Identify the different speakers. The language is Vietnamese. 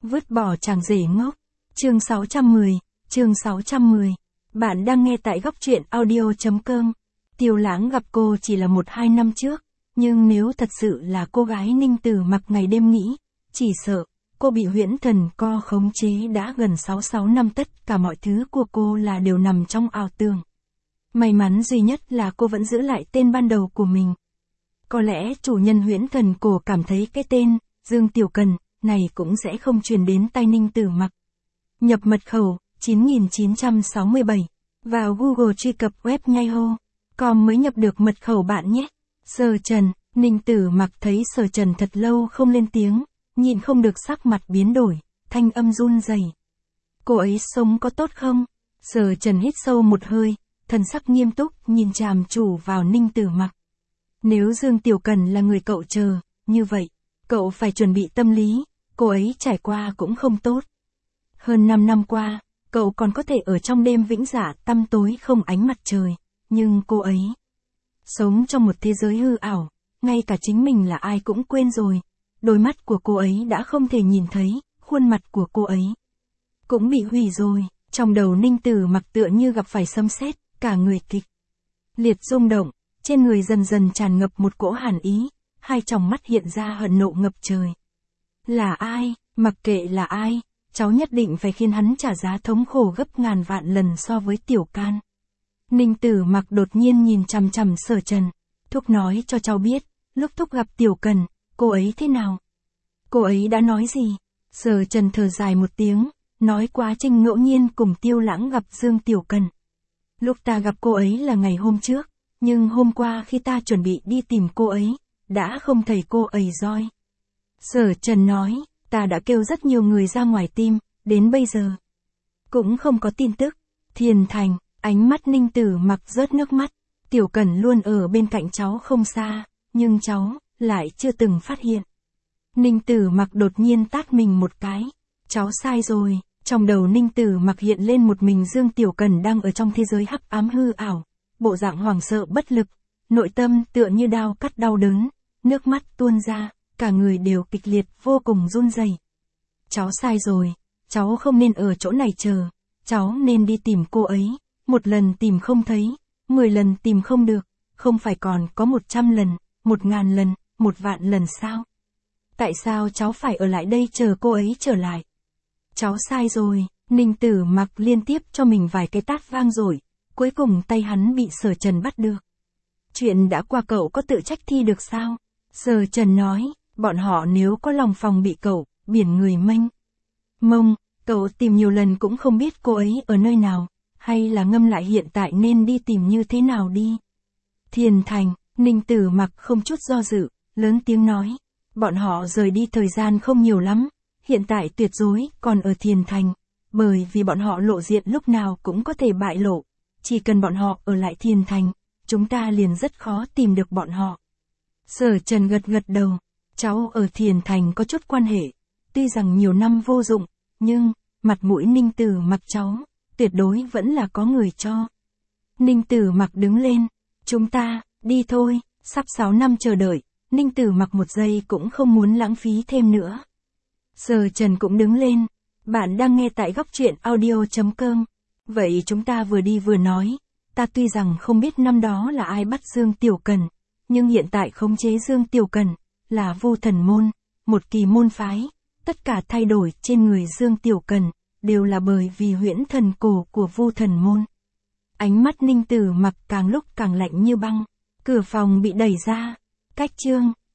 Speaker 1: Vứt bỏ chàng rể ngốc. Chương 610. Bạn đang nghe tại góc truyện audio.com. Tiêu Lãng gặp cô chỉ là 1-2 năm trước, nhưng nếu thật sự là cô gái Ninh Tử Mặc ngày đêm nghĩ, chỉ sợ, cô bị huyễn thần co khống chế đã gần 66 năm, tất cả mọi thứ của cô là đều nằm trong ảo tưởng. May mắn duy nhất là cô vẫn giữ lại tên ban đầu của mình. Có lẽ chủ nhân huyễn thần cổ cảm thấy cái tên, Dương Tiểu Cần, này cũng sẽ không truyền đến tai Ninh Tử Mặc. Nhập mật khẩu, 9967. Vào Google truy cập web nhaiho.com mới nhập được mật khẩu bạn nhé. Sở Trần, Ninh Tử Mặc thấy Sở Trần thật lâu không lên tiếng, nhìn không được sắc mặt biến đổi, thanh âm run rẩy. Cô ấy sống có tốt không? Sở Trần hít sâu một hơi, thần sắc nghiêm túc nhìn chằm chằm vào Ninh Tử Mặc. Nếu Dương Tiểu Cần là người cậu chờ, như vậy, cậu phải chuẩn bị tâm lý, cô ấy trải qua cũng không tốt. Hơn 5 năm qua, cậu còn có thể ở trong đêm vĩnh dạ tăm tối không ánh mặt trời, nhưng cô ấy sống trong một thế giới hư ảo, ngay cả chính mình là ai cũng quên rồi. Đôi mắt của cô ấy đã không thể nhìn thấy, khuôn mặt của cô ấy cũng bị hủy rồi. Trong đầu Ninh Tử Mặc tựa như gặp phải sấm sét, cả người kịch liệt rung động, trên người dần dần tràn ngập một cỗ hàn ý, hai tròng mắt hiện ra hận nộ ngập trời. Là ai, mặc kệ là ai, cháu nhất định phải khiến hắn trả giá thống khổ gấp ngàn vạn lần so với Tiểu Can. Ninh Tử Mặc đột nhiên nhìn chằm chằm Sở Trần. Thúc nói cho cháu biết, lúc thúc gặp Tiểu Cần, cô ấy thế nào? Cô ấy đã nói gì? Sở Trần thở dài một tiếng, nói quá trình ngẫu nhiên cùng Tiêu Lãng gặp Dương Tiểu Cần. Lúc ta gặp cô ấy là ngày hôm trước, nhưng hôm qua khi ta chuẩn bị đi tìm cô ấy, đã không thấy cô ấy rồi. Sở Trần nói, ta đã kêu rất nhiều người ra ngoài tìm, đến bây giờ cũng không có tin tức. Thiền Thành, ánh mắt Ninh Tử Mặc rớt nước mắt. Tiểu Cần luôn ở bên cạnh cháu không xa, nhưng cháu lại chưa từng phát hiện. Ninh Tử Mặc đột nhiên tát mình một cái. Cháu sai rồi. Trong đầu Ninh Tử Mặc hiện lên một mình Dương Tiểu Cần đang ở trong thế giới hắc ám hư ảo, bộ dạng hoảng sợ bất lực, nội tâm tựa như đao cắt đau đớn, nước mắt tuôn ra, cả người đều kịch liệt vô cùng run rẩy. Cháu sai rồi, cháu không nên ở chỗ này chờ, cháu nên đi tìm cô ấy, 1 lần tìm không thấy, 10 lần tìm không được, không phải còn có 100 lần, 1000 lần, 1 vạn lần sao? Tại sao cháu phải ở lại đây chờ cô ấy trở lại? Cháu sai rồi. Ninh Tử Mặc liên tiếp cho mình vài cái tát vang dội, cuối cùng tay hắn bị Sở Trần bắt được. Chuyện đã qua cậu có tự trách thi được sao? Sở Trần nói, bọn họ nếu có lòng phòng bị cậu, biển người mênh mông, cậu tìm nhiều lần cũng không biết cô ấy ở nơi nào, hay là ngâm lại hiện tại nên đi tìm như thế nào đi. Thiền Thành, Ninh Tử Mặc không chút do dự, lớn tiếng nói, bọn họ rời đi thời gian không nhiều lắm, hiện tại tuyệt đối còn ở Thiền Thành, bởi vì bọn họ lộ diện lúc nào cũng có thể bại lộ, chỉ cần bọn họ ở lại Thiền Thành, chúng ta liền rất khó tìm được bọn họ. Sở Trần gật gật đầu, cháu ở Thiền Thành có chút quan hệ, tuy rằng nhiều năm vô dụng, nhưng, mặt mũi Ninh Tử Mặc cháu, tuyệt đối vẫn là có người cho. Ninh Tử Mặc đứng lên, chúng ta, đi thôi, sắp 6 năm chờ đợi, Ninh Tử Mặc một giây cũng không muốn lãng phí thêm nữa. Sở Trần cũng đứng lên, bạn đang nghe tại góc truyện audio.com. Vậy chúng ta vừa đi vừa nói, ta tuy rằng không biết năm đó là ai bắt Dương Tiểu Cần, nhưng hiện tại khống chế Dương Tiểu Cần, là Vu Thần Môn, một kỳ môn phái, tất cả thay đổi trên người Dương Tiểu Cần, đều là bởi vì huyễn thần cổ của Vu Thần Môn. Ánh mắt Ninh Tử Mặc càng lúc càng lạnh như băng, cửa phòng bị đẩy ra, cách chương.